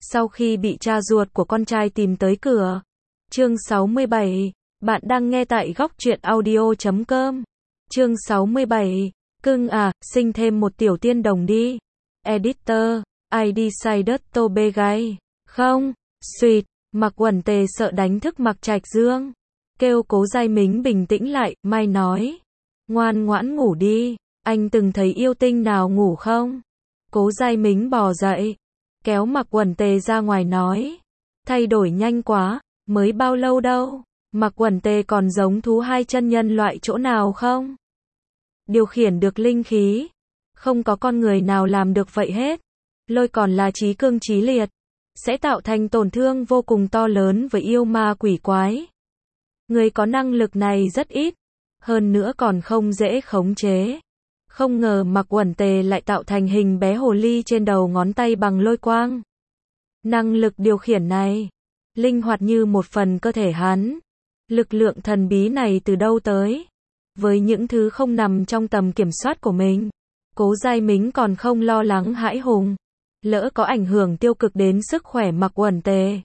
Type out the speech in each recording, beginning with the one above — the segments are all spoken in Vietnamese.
Sau khi bị cha ruột của con trai tìm tới cửa. Chương 67. Bạn đang nghe tại góc truyện audio.com. Chương 67. Cưng à, sinh thêm một tiểu tiên đồng đi. Editor, I decided to be gay. Không, sweet, Mạc Uẩn Tề sợ đánh thức Mạc Trạch Dương. Kêu Cố Giai Mính bình tĩnh lại, Mai nói. Ngoan ngoãn ngủ đi, anh từng thấy yêu tinh nào ngủ không? Cố Giai Mính bò dậy, kéo Mạc Uẩn Tề ra ngoài nói. Thay đổi nhanh quá, mới bao lâu đâu, Mạc Uẩn Tề còn giống thú hai chân nhân loại chỗ nào không? Điều khiển được linh khí, không có con người nào làm được vậy hết. Lôi còn là trí cương trí liệt, sẽ tạo thành tổn thương vô cùng to lớn với yêu ma quỷ quái. Người có năng lực này rất ít, hơn nữa còn không dễ khống chế. Không ngờ Mạc Uẩn Tề lại tạo thành hình bé hồ ly trên đầu ngón tay bằng lôi quang. Năng lực điều khiển này, linh hoạt như một phần cơ thể hắn. Lực lượng thần bí này từ đâu tới? Với những thứ không nằm trong tầm kiểm soát của mình, Cố Giai Mính còn không lo lắng hãi hùng. Lỡ có ảnh hưởng tiêu cực đến sức khỏe Mạc Uẩn Tề.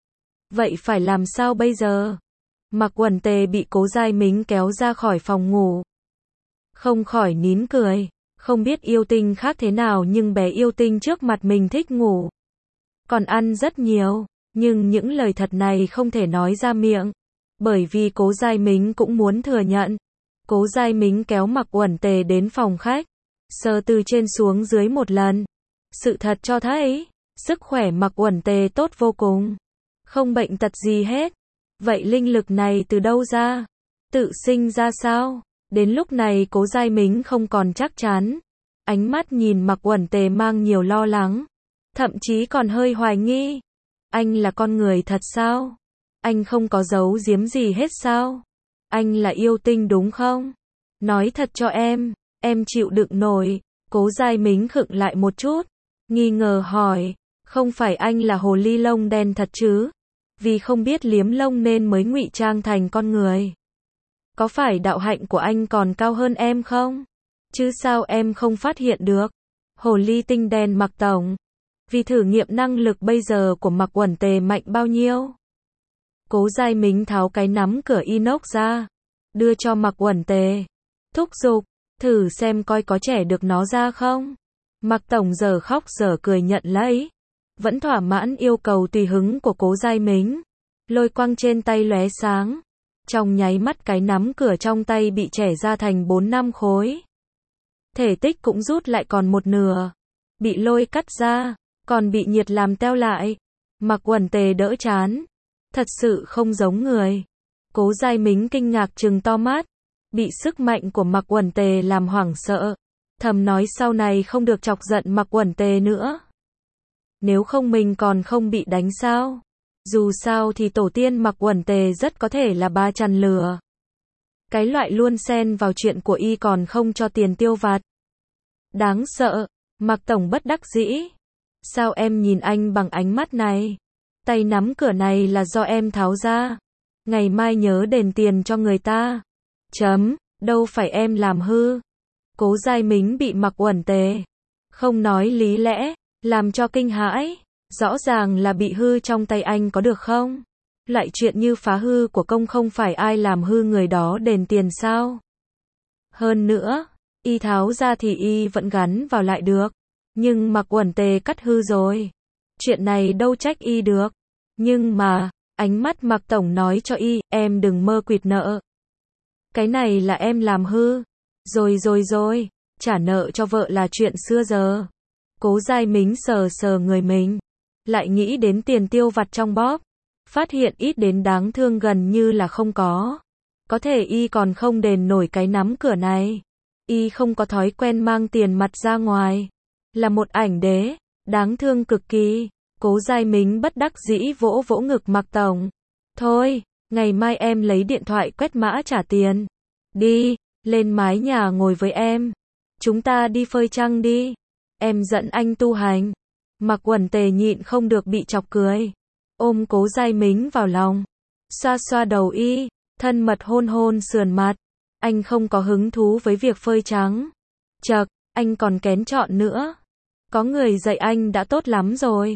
Vậy phải làm sao bây giờ? Mạc Uẩn Tề bị Cố Giai Mính kéo ra khỏi phòng ngủ. Không khỏi nín cười, không biết yêu tinh khác thế nào nhưng bé yêu tinh trước mặt mình thích ngủ. Còn ăn rất nhiều, nhưng những lời thật này không thể nói ra miệng. Bởi vì Cố Giai Mính cũng muốn thừa nhận. Cố Giai Mính kéo Mạc Uẩn Tề đến phòng khách, sờ từ trên xuống dưới một lần. Sự thật cho thấy, sức khỏe Mạc Uẩn Tề tốt vô cùng. Không bệnh tật gì hết. Vậy linh lực này từ đâu ra? Tự sinh ra sao? Đến lúc này Cố Giai Mính không còn chắc chắn. Ánh mắt nhìn Mạc Uẩn Tề mang nhiều lo lắng. Thậm chí còn hơi hoài nghi. Anh là con người thật sao? Anh không có giấu giếm gì hết sao? Anh là yêu tinh đúng không? Nói thật cho em chịu đựng nổi. Cố Giai Mính khựng lại một chút, nghi ngờ hỏi, không phải anh là hồ ly lông đen thật chứ? Vì không biết liếm lông nên mới ngụy trang thành con người. Có phải đạo hạnh của anh còn cao hơn em không? Chứ sao em không phát hiện được? Hồ ly tinh đen Mạc tổng. Vì thử nghiệm năng lực bây giờ của Mạc Uẩn Tề mạnh bao nhiêu? Cố Giai Mính tháo cái nắm cửa inox ra, đưa cho Mạc Uẩn Tề. Thúc giục, thử xem coi có trẻ được nó ra không? Mạc tổng giờ khóc giờ cười nhận lấy. Vẫn thỏa mãn yêu cầu tùy hứng của Cố Giai Mính. Lôi quang trên tay lóe sáng. Trong nháy mắt cái nắm cửa trong tay bị chẻ ra thành 4-5 khối. Thể tích cũng rút lại còn một nửa. Bị lôi cắt ra, còn bị nhiệt làm teo lại. Mạc Uẩn Tề đỡ chán. Thật sự không giống người. Cố Giai Mính kinh ngạc trừng to mắt. Bị sức mạnh của Mạc Uẩn Tề làm hoảng sợ. Thầm nói sau này không được chọc giận Mạc Uẩn Tề nữa. Nếu không mình còn không bị đánh sao? Dù sao thì tổ tiên Mạc Uẩn Tề rất có thể là ba chằn lửa. Cái loại luôn xen vào chuyện của y còn không cho tiền tiêu vặt. Đáng sợ, Mạc tổng bất đắc dĩ. Sao em nhìn anh bằng ánh mắt này? Tay nắm cửa này là do em tháo ra. Ngày mai nhớ đền tiền cho người ta. Đâu phải em làm hư. Cố Giai Mính bị Mạc Uẩn Tề không nói lý lẽ, làm cho kinh hãi. Rõ ràng là bị hư trong tay anh có được không? Loại chuyện như phá hư của công không phải ai làm hư người đó đền tiền sao? Hơn nữa, y tháo ra thì y vẫn gắn vào lại được. Nhưng Mạc Uẩn Tề cắt hư rồi. Chuyện này đâu trách y được. Nhưng mà, ánh mắt Mạc tổng nói cho y, em đừng mơ quỵt nợ. Cái này là em làm hư. Rồi, trả nợ cho vợ là chuyện xưa giờ. Cố Giai Mính sờ sờ người mình. Lại nghĩ đến tiền tiêu vặt trong bóp. Phát hiện ít đến đáng thương gần như là không có. Có thể y còn không đền nổi cái nắm cửa này. Y không có thói quen mang tiền mặt ra ngoài. Là một ảnh đế. Đáng thương cực kỳ. Cố Giai Mính bất đắc dĩ vỗ vỗ ngực Mạc tổng. Thôi, ngày mai em lấy điện thoại quét mã trả tiền. Đi, lên mái nhà ngồi với em. Chúng ta đi phơi trăng đi. Em dẫn anh tu hành. Mạc Uẩn Tề nhịn không được bị chọc cười. Ôm Cố Giai Mính vào lòng. Xoa xoa đầu y. Thân mật hôn hôn sườn mặt. Anh không có hứng thú với việc phơi trắng. Chậc, anh còn kén chọn nữa. Có người dạy anh đã tốt lắm rồi.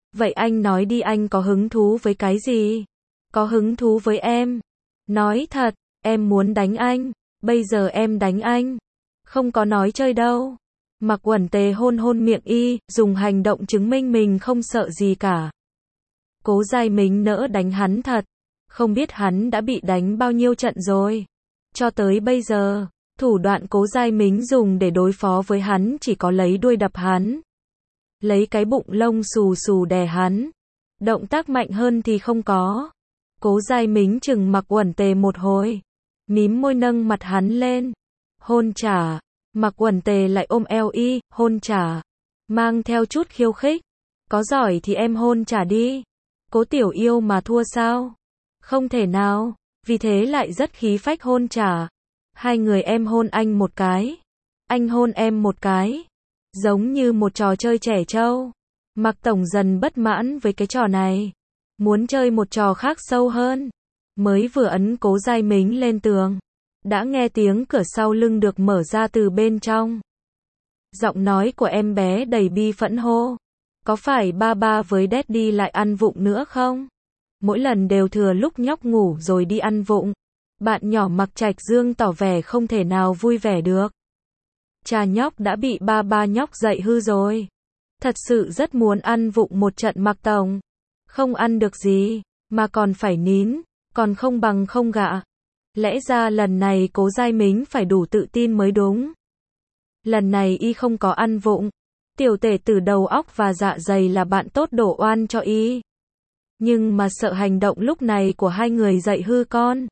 Vậy anh nói đi, anh có hứng thú với cái gì? Có hứng thú với em. Nói thật, em muốn đánh anh. Bây giờ em đánh anh. Không có nói chơi đâu. Mạc Uẩn Tề hôn hôn miệng y, dùng hành động chứng minh mình không sợ gì cả. Cố Giai Mính nỡ đánh hắn thật. Không biết hắn đã bị đánh bao nhiêu trận rồi. Cho tới bây giờ, thủ đoạn Cố Giai Mính dùng để đối phó với hắn chỉ có lấy đuôi đập hắn. Lấy cái bụng lông xù xù đè hắn. Động tác mạnh hơn thì không có. Cố Giai Mính chừng Mạc Uẩn Tề một hồi. Mím môi nâng mặt hắn lên. Hôn trả. Mạc Uẩn Tề lại ôm eo y, hôn trả. Mang theo chút khiêu khích. Có giỏi thì em hôn trả đi. Cố Tiểu Yêu mà thua sao? Không thể nào. Vì thế lại rất khí phách hôn trả. Hai người em hôn anh một cái. Anh hôn em một cái. Giống như một trò chơi trẻ trâu. Mạc Tổng dần bất mãn với cái trò này. Muốn chơi một trò khác sâu hơn. Mới vừa ấn Cố Giai Mính lên tường. Đã nghe tiếng cửa sau lưng được mở ra từ bên trong. Giọng nói của em bé đầy bi phẫn hô. Có phải ba ba với Daddy lại ăn vụng nữa không? Mỗi lần đều thừa lúc nhóc ngủ rồi đi ăn vụng. Bạn nhỏ Mạc Trạch Dương tỏ vẻ không thể nào vui vẻ được. Cha nhóc đã bị ba ba nhóc dạy hư rồi. Thật sự rất muốn ăn vụng một trận Mạc Tổng. Không ăn được gì, mà còn phải nín, còn không bằng không gạ. Lẽ ra lần này Cố Giai Mính phải đủ tự tin mới đúng. Lần này y không có ăn vụng. Tiểu tể tử đầu óc và dạ dày là bạn tốt đổ oan cho y. Nhưng mà sợ hành động lúc này của hai người dạy hư con.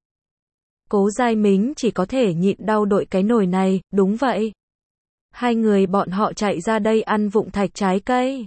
Cố Giai Mính chỉ có thể nhịn đau đội cái nồi này, đúng vậy. Hai người bọn họ chạy ra đây ăn vụng thạch trái cây.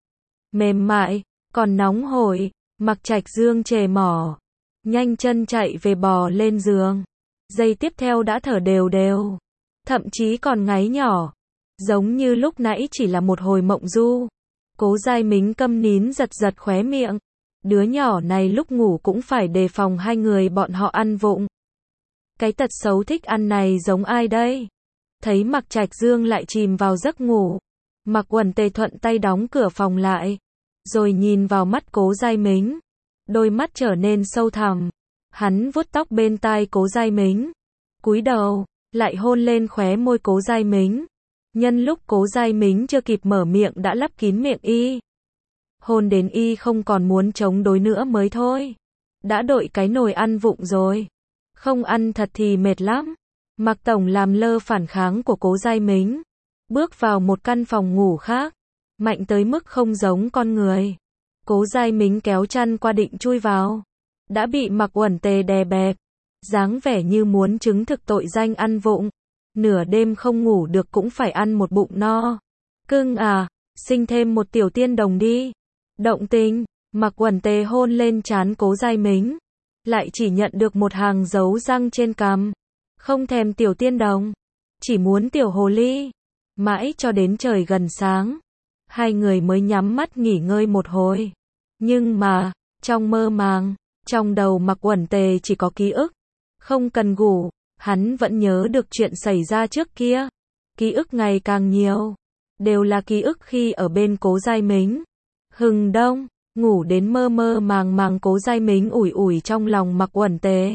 Mềm mại, còn nóng hổi, Mạc Trạch Dương chề mỏ. Nhanh chân chạy về bò lên giường. Giây tiếp theo đã thở đều đều. Thậm chí còn ngáy nhỏ. Giống như lúc nãy chỉ là một hồi mộng du. Cố Giai Mính câm nín giật giật khóe miệng. Đứa nhỏ này lúc ngủ cũng phải đề phòng hai người bọn họ ăn vụng. Cái tật xấu thích ăn này giống ai đây? Thấy Mạc Trạch Dương lại chìm vào giấc ngủ. Mạc Uẩn Tề thuận tay đóng cửa phòng lại. Rồi nhìn vào mắt Cố Giai Mính. Đôi mắt trở nên sâu thẳm. Hắn vuốt tóc bên tai Cố Giai Mính. Cúi đầu, lại hôn lên khóe môi Cố Giai Mính. Nhân lúc Cố Giai Mính chưa kịp mở miệng đã lấp kín miệng y. Hôn đến y không còn muốn chống đối nữa mới thôi. Đã đội cái nồi ăn vụng rồi. Không ăn thật thì mệt lắm. Mạc Tổng làm lơ phản kháng của Cố Giai Mính. Bước vào một căn phòng ngủ khác. Mạnh tới mức không giống con người. Cố Giai Mính kéo chăn qua định chui vào. Đã bị Mạc Uẩn Tề đè bẹp. Dáng vẻ như muốn chứng thực tội danh ăn vụng. Nửa đêm không ngủ được cũng phải ăn một bụng no. Cưng à, sinh thêm một tiểu tiên đồng đi. Động tình, Mạc Uẩn Tề hôn lên trán Cố Giai Mính. Lại chỉ nhận được một hàng dấu răng trên cằm. Không thèm tiểu tiên đồng. Chỉ muốn tiểu hồ ly. Mãi cho đến trời gần sáng. Hai người mới nhắm mắt nghỉ ngơi một hồi. Nhưng mà, trong mơ màng, trong đầu Mạc Uẩn Tề chỉ có ký ức. Không cần ngủ, hắn vẫn nhớ được chuyện xảy ra trước kia. Ký ức ngày càng nhiều. Đều là ký ức khi ở bên Cố Giai Mính. Hừng đông, ngủ đến mơ mơ màng màng Cố Giai Mính ủi ủi trong lòng Mạc Uẩn Tề.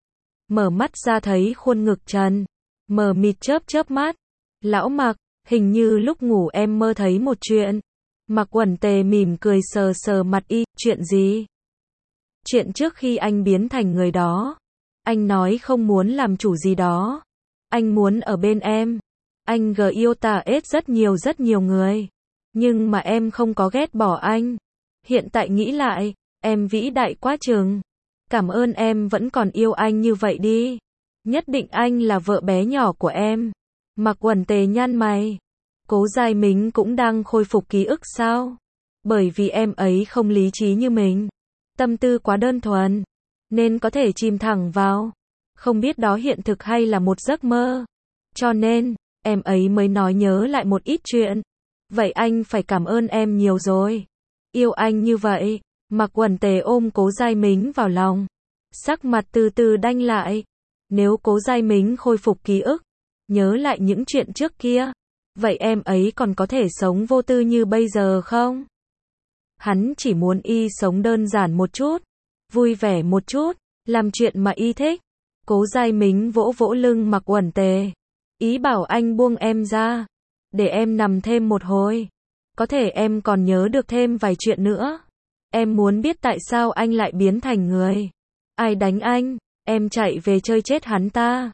Mở mắt ra thấy khuôn ngực trần. Mờ mịt chớp chớp mắt. Lão Mạc, hình như lúc ngủ em mơ thấy một chuyện. Mạc Uẩn Tề mỉm cười sờ sờ mặt y, chuyện gì? Chuyện trước khi anh biến thành người đó. Anh nói không muốn làm chủ gì đó. Anh muốn ở bên em. Anh yêu ta ết rất nhiều người. Nhưng mà em không có ghét bỏ anh. Hiện tại nghĩ lại, em vĩ đại quá chừng. Cảm ơn em vẫn còn yêu anh như vậy đi. Nhất định anh là vợ bé nhỏ của em. Mạc Uẩn Tề nhăn mày. Cố Giai Mính cũng đang khôi phục ký ức sao? Bởi vì em ấy không lý trí như mình. Tâm tư quá đơn thuần. Nên có thể chìm thẳng vào. Không biết đó hiện thực hay là một giấc mơ. Cho nên, em ấy mới nói nhớ lại một ít chuyện. Vậy anh phải cảm ơn em nhiều rồi. Yêu anh như vậy. Mạc Uẩn Tề ôm Cố Giai Mính vào lòng. Sắc mặt từ từ đanh lại. Nếu Cố Giai Mính khôi phục ký ức, nhớ lại những chuyện trước kia, vậy em ấy còn có thể sống vô tư như bây giờ không? Hắn chỉ muốn y sống đơn giản một chút, vui vẻ một chút, làm chuyện mà y thích. Cố Giai Mính vỗ vỗ lưng Mạc Uẩn Tề. Ý bảo anh buông em ra, để em nằm thêm một hồi. Có thể em còn nhớ được thêm vài chuyện nữa. Em muốn biết tại sao anh lại biến thành người. Ai đánh anh, em chạy về chơi chết hắn ta.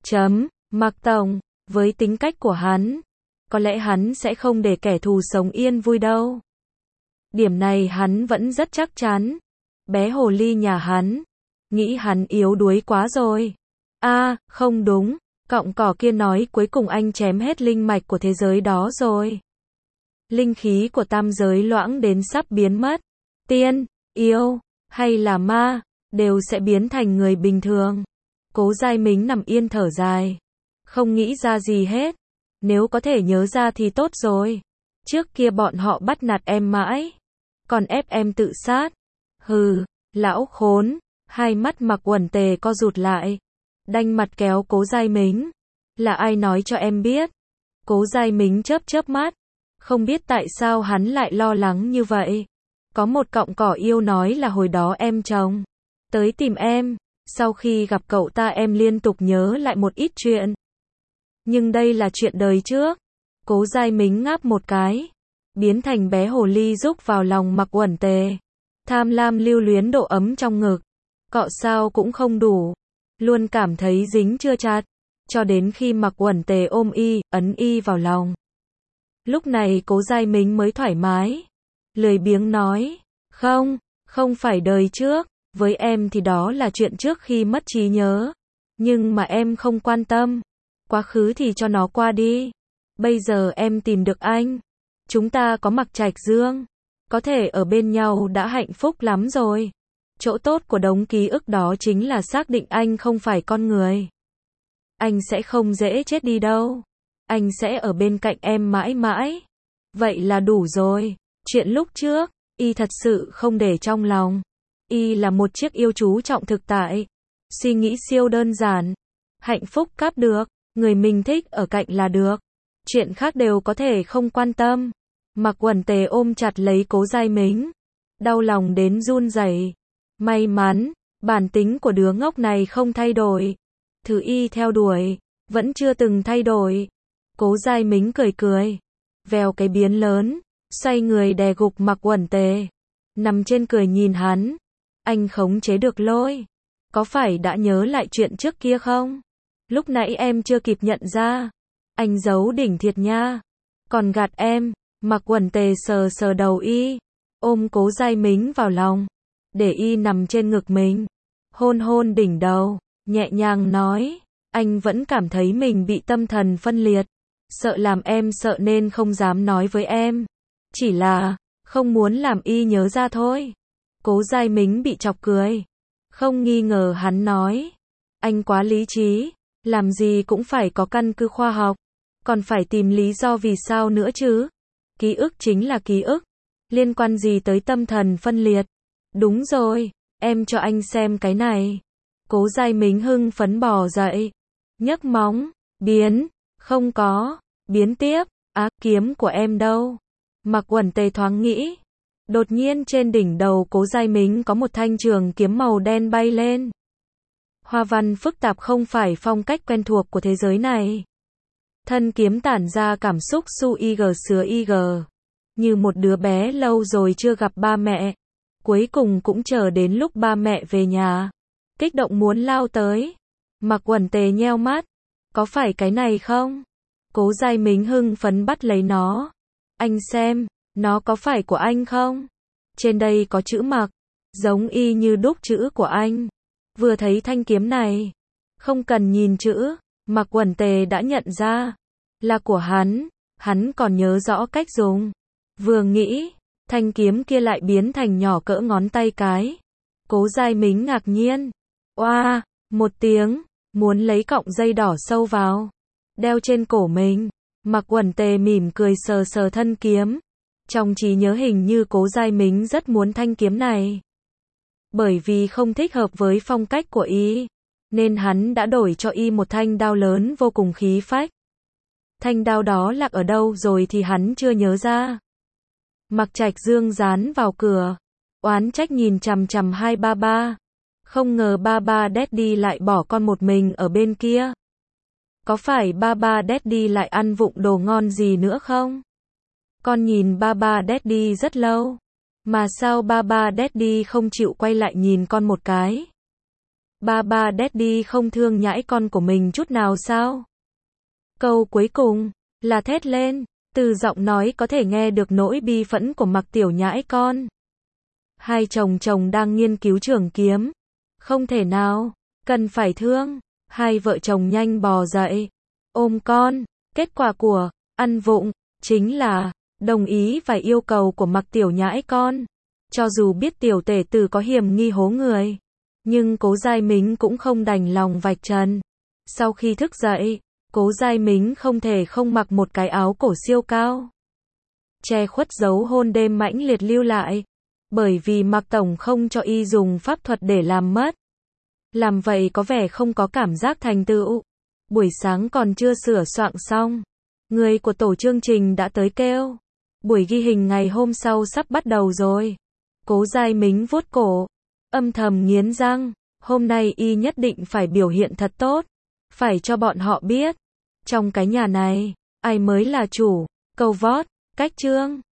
Mạc Tổng, với tính cách của hắn, có lẽ hắn sẽ không để kẻ thù sống yên vui đâu. Điểm này hắn vẫn rất chắc chắn. Bé hồ ly nhà hắn, nghĩ hắn yếu đuối quá rồi. Không đúng, cọng cỏ kia nói cuối cùng anh chém hết linh mạch của thế giới đó rồi. Linh khí của tam giới loãng đến sắp biến mất. Tiên, yêu, hay là ma, đều sẽ biến thành người bình thường. Cố Giai Mính nằm yên thở dài. Không nghĩ ra gì hết. Nếu có thể nhớ ra thì tốt rồi. Trước kia bọn họ bắt nạt em mãi. Còn ép em tự sát. Hừ, lão khốn. Hai mắt Mạc Uẩn Tề co rụt lại. Đanh mặt kéo Cố Giai Mính. Là ai nói cho em biết? Cố Giai Mính chớp chớp mắt. Không biết tại sao hắn lại lo lắng như vậy. Có một cọng cỏ yêu nói là hồi đó em chồng tới tìm em. Sau khi gặp cậu ta em liên tục nhớ lại một ít chuyện. Nhưng đây là chuyện đời trước. Cố Giai Mính ngáp một cái. Biến thành bé hồ ly rúc vào lòng Mạc Uẩn Tề. Tham lam lưu luyến độ ấm trong ngực. Cọ sao cũng không đủ. Luôn cảm thấy dính chưa chặt. Cho đến khi Mạc Uẩn Tề ôm y, ấn y vào lòng. Lúc này Cố Giai Mính mới thoải mái. Lười biếng nói. Không phải đời trước. Với em thì đó là chuyện trước khi mất trí nhớ. Nhưng mà em không quan tâm. Quá khứ thì cho nó qua đi. Bây giờ em tìm được anh. Chúng ta có Mạc Trạch Dương. Có thể ở bên nhau đã hạnh phúc lắm rồi. Chỗ tốt của đống ký ức đó chính là xác định anh không phải con người. Anh sẽ không dễ chết đi đâu. Anh sẽ ở bên cạnh em mãi mãi. Vậy là đủ rồi. Chuyện lúc trước, y thật sự không để trong lòng. Y là một chiếc yêu chú trọng thực tại. Suy nghĩ siêu đơn giản. Hạnh phúc cáp được. Người mình thích ở cạnh là được. Chuyện khác đều có thể không quan tâm. Mạc Uẩn Tề ôm chặt lấy Cố Giai Mính. Đau lòng đến run rẩy. May mắn, bản tính của đứa ngốc này không thay đổi. Thứ y theo đuổi, vẫn chưa từng thay đổi. Cố Giai Mính cười cười. Vèo cái biến lớn, xoay người đè gục Mạc Uẩn Tề. Nằm trên cười nhìn hắn. Anh khống chế được lôi. Có phải đã nhớ lại chuyện trước kia không? Lúc nãy em chưa kịp nhận ra. Anh giấu đỉnh thiệt nha. Còn gạt em. Mạc Uẩn Tề sờ sờ đầu y. Ôm Cố Giai Mính vào lòng. Để y nằm trên ngực mình. Hôn hôn đỉnh đầu. Nhẹ nhàng nói. Anh vẫn cảm thấy mình bị tâm thần phân liệt. Sợ làm em sợ nên không dám nói với em. Chỉ là không muốn làm y nhớ ra thôi. Cố Giai Mính bị chọc cười. Không nghi ngờ hắn nói. Anh quá lý trí. Làm gì cũng phải có căn cứ khoa học. Còn phải tìm lý do vì sao nữa chứ. Ký ức chính là ký ức. Liên quan gì tới tâm thần phân liệt. Đúng rồi. Em cho anh xem cái này. Cố Giai Mính hưng phấn bò dậy. Nhấc móng. Biến. Không có. Biến tiếp. Kiếm của em đâu? Mạc Uẩn Tề thoáng nghĩ. Đột nhiên trên đỉnh đầu Cố Giai Mính có một thanh trường kiếm màu đen bay lên. Hoa văn phức tạp không phải phong cách quen thuộc của thế giới này. Thân kiếm tản ra cảm xúc su ig sứa ig. Như một đứa bé lâu rồi chưa gặp ba mẹ. Cuối cùng cũng chờ đến lúc ba mẹ về nhà. Kích động muốn lao tới. Mạc Uẩn Tề nheo mắt. Có phải cái này không? Cố Giai Mính hưng phấn bắt lấy nó. Anh xem, nó có phải của anh không? Trên đây có chữ Mạc. Giống y như đúc chữ của anh. Vừa thấy thanh kiếm này. Không cần nhìn chữ. Mạc Uẩn Tề đã nhận ra. Là của hắn. Hắn còn nhớ rõ cách dùng. Vừa nghĩ. Thanh kiếm kia lại biến thành nhỏ cỡ ngón tay cái. Cố Giai Mính ngạc nhiên. Oa, một tiếng. Muốn lấy cọng dây đỏ sâu vào. Đeo trên cổ mình. Mạc Uẩn Tề mỉm cười sờ sờ thân kiếm. Trong trí nhớ hình như Cố Giai Mính rất muốn thanh kiếm này. Bởi vì không thích hợp với phong cách của y. Nên hắn đã đổi cho y một thanh đao lớn vô cùng khí phách. Thanh đao đó lạc ở đâu rồi thì hắn chưa nhớ ra. Mạc Trạch Dương dán vào cửa, oán trách nhìn chằm chằm hai ba ba. Không ngờ ba ba Daddy lại bỏ con một mình ở bên kia. Có phải ba ba Daddy lại ăn vụng đồ ngon gì nữa không? Con nhìn ba ba Daddy rất lâu. Mà sao ba ba Daddy không chịu quay lại nhìn con một cái? Ba ba Daddy không thương nhãi con của mình chút nào sao? Câu cuối cùng là thét lên, từ giọng nói có thể nghe được nỗi bi phẫn của Mạc Tiểu Nhãi con. Hai chồng đang nghiên cứu trường kiếm. Không thể nào, cần phải thương. Hai vợ chồng nhanh bò dậy, ôm con. Kết quả của ăn vụng chính là đồng ý vài yêu cầu của Mạc Tiểu Nhãi con. Cho dù biết tiểu tể tử có hiểm nghi hố người, nhưng Cố Giai Mính cũng không đành lòng vạch trần. Sau khi thức dậy, Cố Giai Mính không thể không mặc một cái áo cổ siêu cao, che khuất dấu hôn đêm mãnh liệt lưu lại, bởi vì Mạc Tổng không cho y dùng pháp thuật để làm mất. Làm vậy có vẻ không có cảm giác thành tựu. Buổi sáng còn chưa sửa soạn xong, người của tổ chương trình đã tới kêu. Buổi ghi hình ngày hôm sau sắp bắt đầu rồi. Cố Giai Mính vuốt cổ, âm thầm nghiến răng, hôm nay y nhất định phải biểu hiện thật tốt, phải cho bọn họ biết, trong cái nhà này, ai mới là chủ. Câu vót, cách chương.